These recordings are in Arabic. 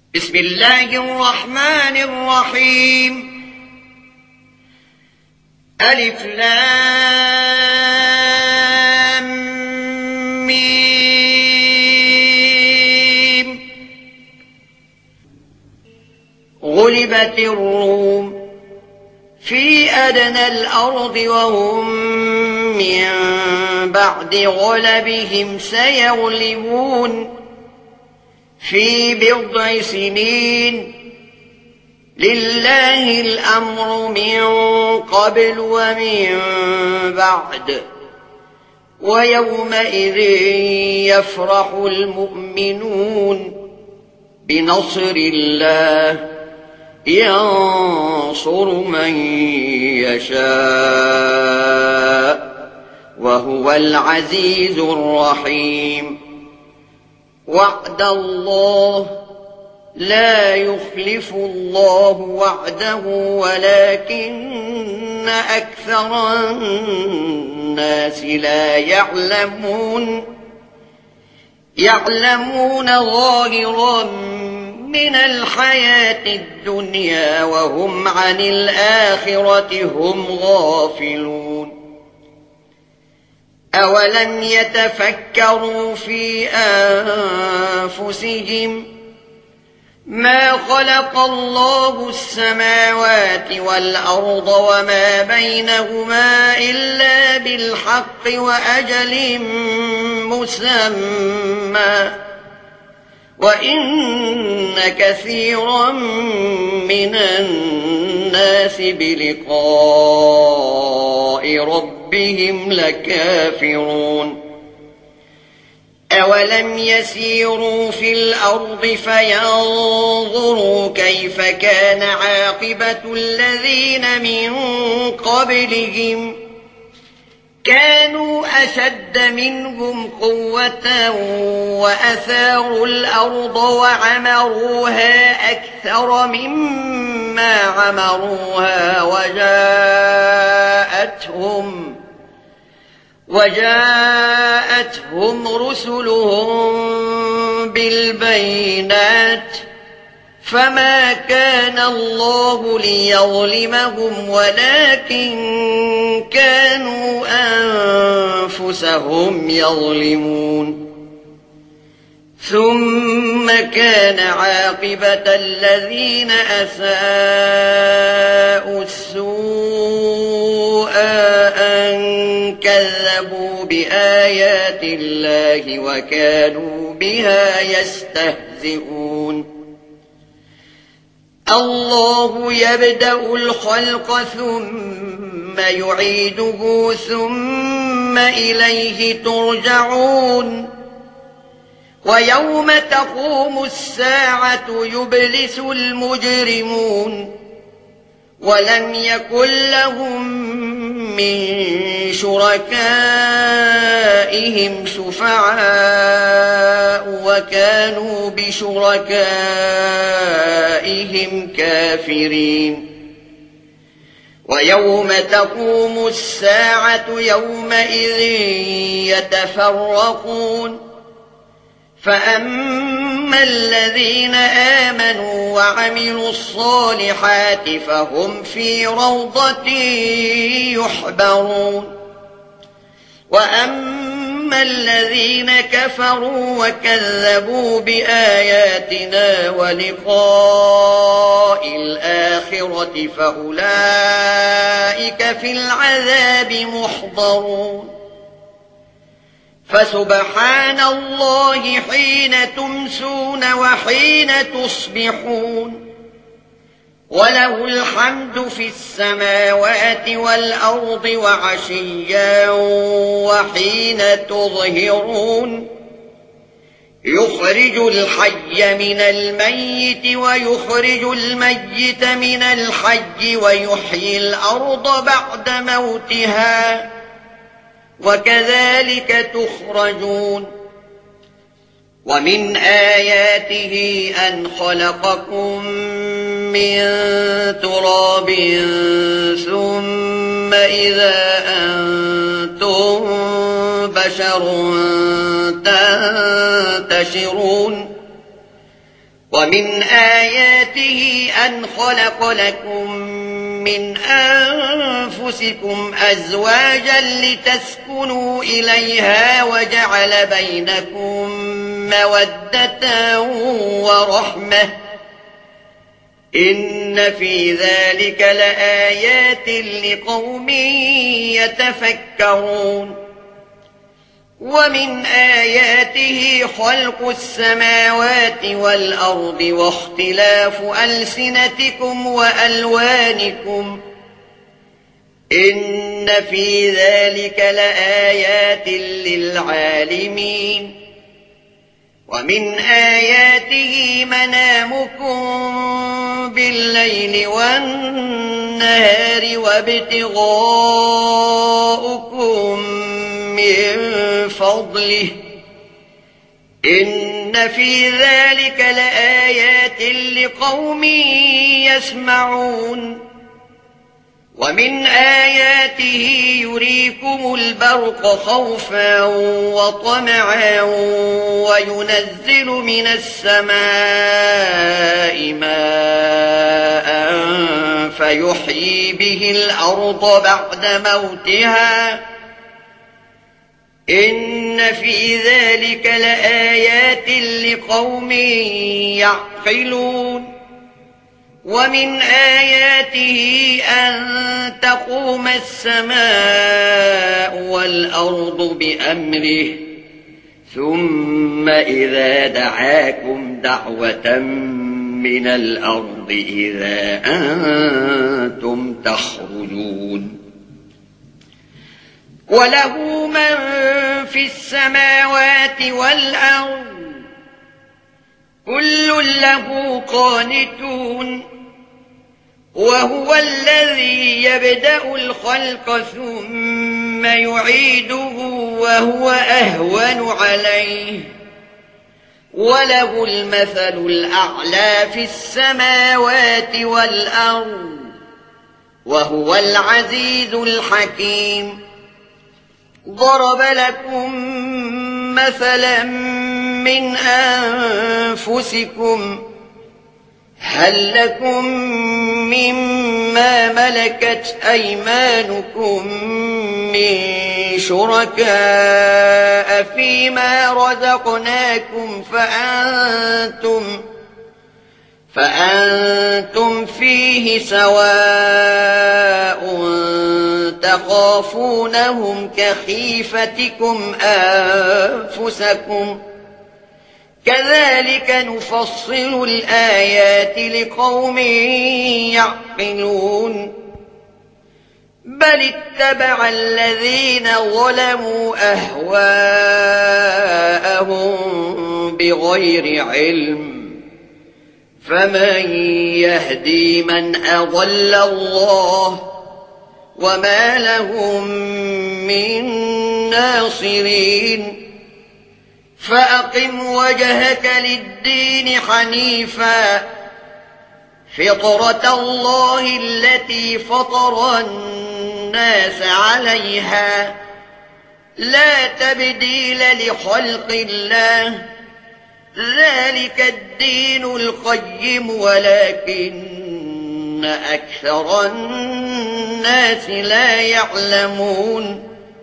بسم الله الرحمن الرحيم. ألف لام ميم. غلبت الروم في أدنى الأرض وهم من بعد غلبهم سيغلبون في بضع سنين. لله الأمر من قبل ومن بعد، ويومئذ يفرح المؤمنون بنصر الله ينصر من يشاء وهو العزيز الرحيم. وعد الله لا يخلف الله وعده ولكن أكثر الناس لا يعلمون ظاهرا من الحياة الدنيا وهم عن الآخرة هم غافلون. أولم يتفكروا في أنفسهم ما خلق الله السماوات والأرض وما بينهما إلا بالحق وأجل مسمى، وإن كثيرا من الناس بلقاء ربهم لكافرون. أولم يسيروا في الأرض فينظروا كيف كان عاقبة الذين من قبلهم كانوا أشد منهم قوة وأثاروا الأرض وعمروها أكثر مما عمروها وجاءتهم رسلهم بالبينات، فما كان الله ليظلمهم ولكن كانوا أنفسهم يظلمون. ثم كان عاقبة الذين أساءوا السوء أن كذبوا بآيات الله وكانوا بها يستهزئون. الله يبدأ الخلق ثم يعيده ثم إليه ترجعون. ويوم تقوم الساعة يبلس المجرمون ولم يكن لهم من شركائهم شفعاء وكانوا بشركائهم كافرين. ويوم تقوم الساعة يومئذ يتفرقون، فأما الذين آمنوا وعملوا الصالحات فهم في روضة يحبرون، وأما الذين كفروا وكذبوا بآياتنا ولقاء الآخرة فأولئك في العذاب محضرون. فسبحان الله حين تمسون وحين تصبحون، وله الحمد في السماوات والأرض وعشيا وحين تظهرون. يخرج الحي من الميت ويخرج الميت من الحي ويحيي الأرض بعد موتها وكذلك تخرجون. ومن آياته أن خلقكم من تراب ثم إذا أنتم بشر تنتشرون ومن آياته أن خلق لكم من أنفسكم أزواجا لتسكنوا إليها وجعل بينكم مودة ورحمة إن في ذلك لآيات لقوم يتفكرون ومن آياته خلق السماوات والأرض واختلاف ألسنتكم وألوانكم إن في ذلك لآيات للعالمين ومن آياته منامكم بالليل والنهار وابتغاؤكم من فضله إن في ذلك لآيات لقوم يسمعون ومن آياته يريكم البرق خوفا وطمعا وينزل من السماء ماء فيحيي به الأرض بعد موتها إن في ذلك لآيات لقوم يعقلون ومن آياته أن تقوم السماء والأرض بأمره ثم إذا دعاكم دعوة من الأرض إذا أنتم تخرجون وله من في السماوات والأرض كل له قانتون وهو الذي يبدأ الخلق ثم يعيده وهو أهون عليه وله المثل الأعلى في السماوات والأرض وهو العزيز الحكيم ضرب لكم مثلا من أنفسكم هل لكم مما ملكت أيمانكم من شركاء فيما رزقناكم فأنتم فيه سواء تخافونهم كخيفتكم أنفسكم كذلك نفصل الآيات لقوم يعقلون بل اتبع الذين ظلموا أهواءهم بغير علم فمن يهدي من أضل الله وما لهم من ناصرين فأقم وجهك للدين حنيفا فطرة الله التي فطر الناس عليها لا تبديل لخلق الله ذلك الدين القيم ولكن أكثر الناس لا يعلمون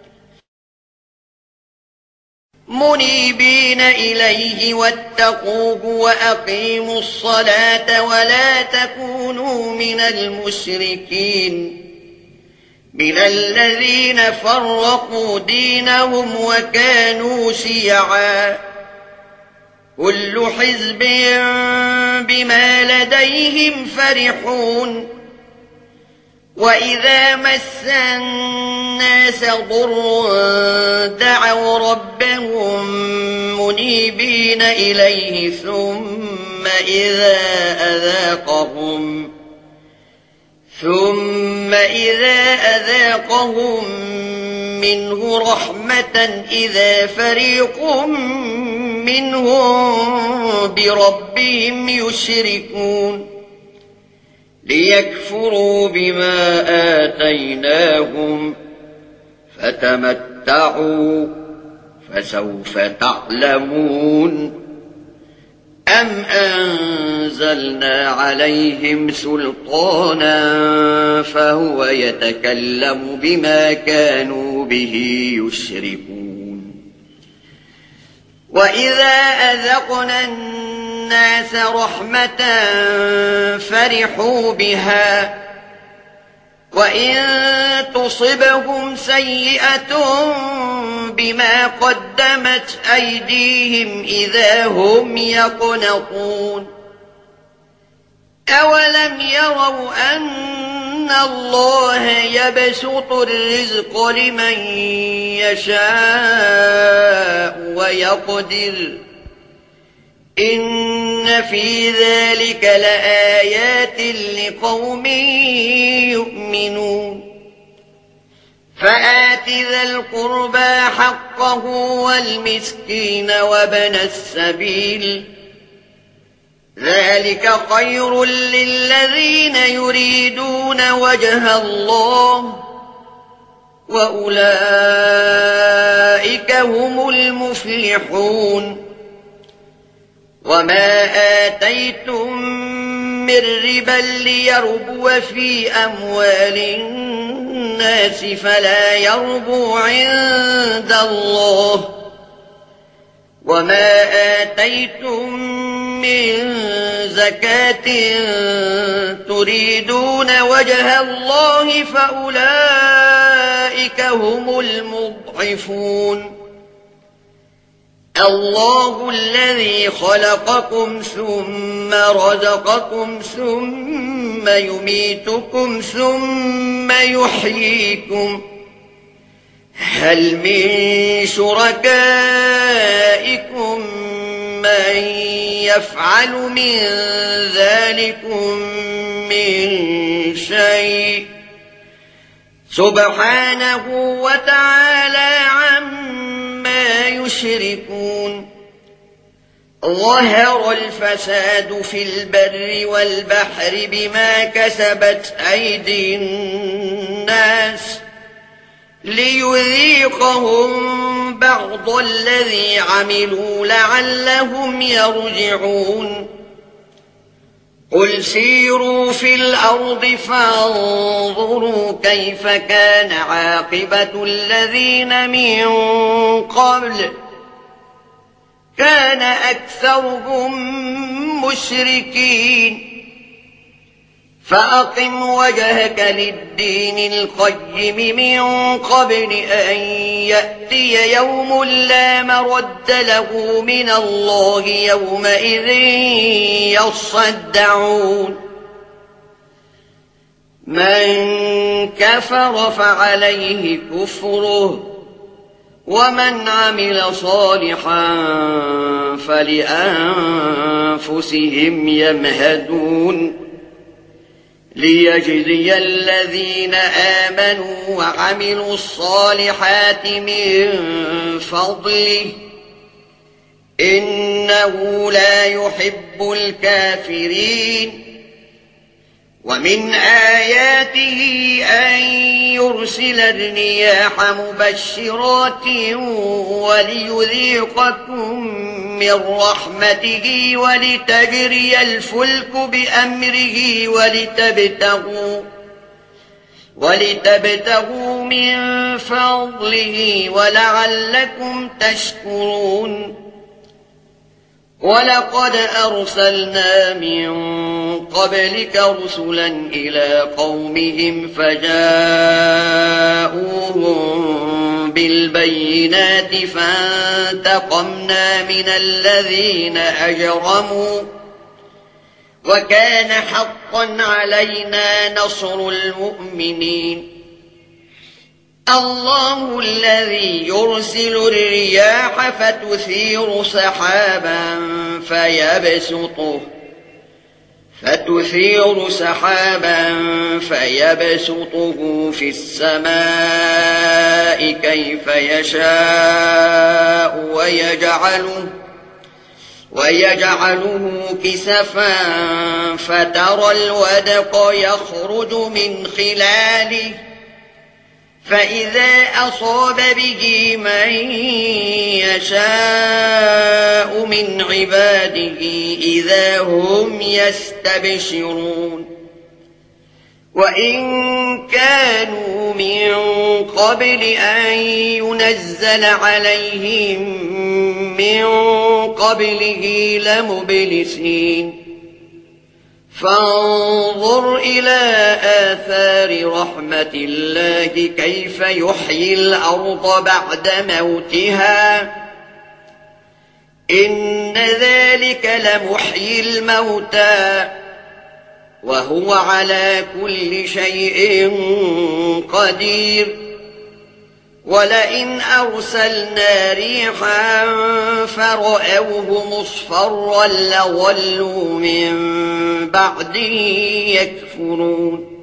منيبين إليه واتقوه وأقيموا الصلاة ولا تكونوا من المشركين من الذين فرقوا دينهم وكانوا شيعا كل حزب بما لديهم فرحون وإذا مس الناس ضر دعوا ربهم منيبين إليه ثم إذا أذاقهم منه رحمة إذا فريق منهم بربهم يشركون ليكفروا بما آتيناهم فتمتعوا فسوف تعلمون أم أنزلنا عليهم سلطانا فهو يتكلم بما كانوا به يشركون وإذا أذقنا الناس رحمة فرحوا بها وإن تصبهم سيئة بما قدمت أيديهم إذا هم يقنطون أولم يروا أن الله يبسط الرزق لمن يشاء ويقدر إن في ذلك لآيات لقوم يؤمنون فآت ذا القربى حقه والمسكين وابن السبيل ذلك خير للذين يريدون وجه الله وأولئك هم المفلحون وما آتيتم من ربا ليربو في أموال الناس فلا يربو عند الله وما آتيتم من زكاة تريدون وجه الله فأولئك هم المضعفون الله الذي خلقكم ثم رزقكم ثم يميتكم ثم يحييكم هل من شركائكم من يفعل من ذلكم من شيء سبحانه وتعالى عما يشركون ظهر الفساد في البر والبحر بما كسبت أيدي الناس ليذيقهم بعض الذي عملوا لعلهم يرجعون قل سيروا في الأرض فانظروا كيف كان عاقبة الذين من قبل كان أكثرهم مشركين فأقم وجهك للدين القيم من قبل أن يأتي يوم لا مرد له من الله يومئذ يصدعون من كفر فعليه كفره ومن عمل صالحا فلأنفسهم يمهدون ليجزي الذين آمنوا وعملوا الصالحات من فضله إنه لا يحب الكافرين ومن آياته أن يرسل الرياح مبشرات وليذيقكم من رحمته ولتجري الفلك بأمره ولتبتغوا من فضله ولعلكم تشكرون ولقد أرسلنا من قبلك رسلا إلى قومهم فجاءوهم بالبينات فانتقمنا من الذين أجرموا وكان حقا علينا نصر المؤمنين الله الذي يرسل الرياح فتثير سحابا فيبسطه في السماء كيف يشاء ويجعله كسفا فترى الودق يخرج من خلاله فإذا أصاب به من يشاء من عباده إذا هم يستبشرون وإن كانوا من قبل أن ينزل عليهم من قبله لمبلسين فانظر إلى آثار رحمة الله كيف يحيي الأرض بعد موتها إن ذلك لمحيي الموتى وهو على كل شيء قدير ولئن أرسلنا ريحا فرأوه مصفرا لظلوا من بعده يكفرون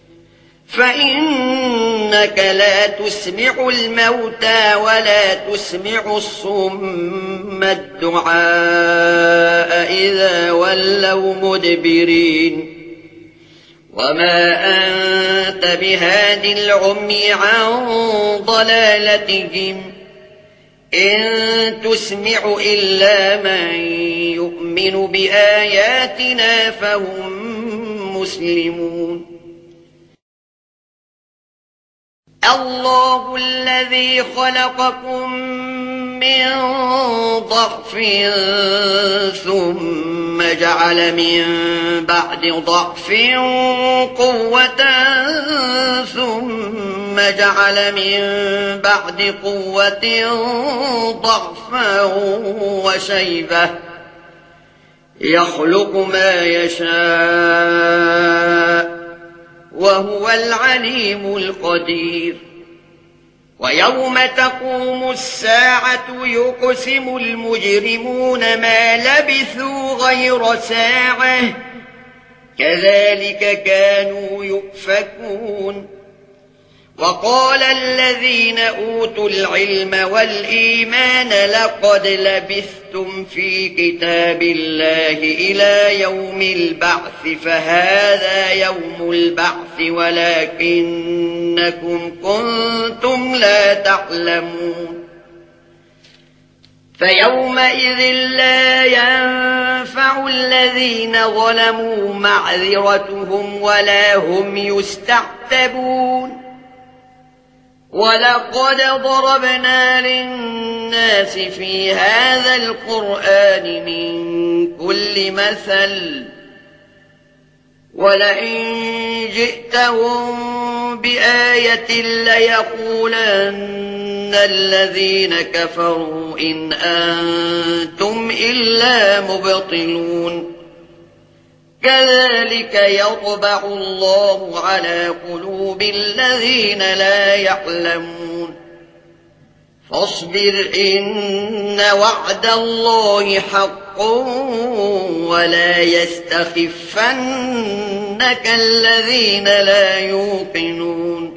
فإنك لا تسمع الموتى ولا تسمع الصم الدعاء إذا ولوا مدبرين وما أنت بهاد العمي عن ضلالتهم إن تسمع إلا من يؤمن بآياتنا فهم مسلمون الله الذي خلقكم من ضعف ثم جعل من بعد ضعف قوة ثم جعل من بعد قوة ضعفا وشيبة يخلق ما يشاء وهو العليم القدير ويوم تقوم الساعة يقسم المجرمون ما لبثوا غير ساعة كذلك كانوا يؤفكون وقال الذين أوتوا العلم والإيمان لقد لبثتم في كتاب الله إلى يوم البعث فهذا يوم البعث ولكنكم كنتم لا تعلمون فيومئذ لا ينفع الذين ظلموا معذرتهم ولا هم يستعتبون ولقد ضربنا للناس في هذا القرآن من كل مثل ولئن جئتهم بآية ليقولن الذين كفروا إن أنتم إلا مبطلون كذلك يطبع الله على قلوب الذين لا يعلمون فاصبر إن وعد الله حق ولا يستخفنك الذين لا يوقنون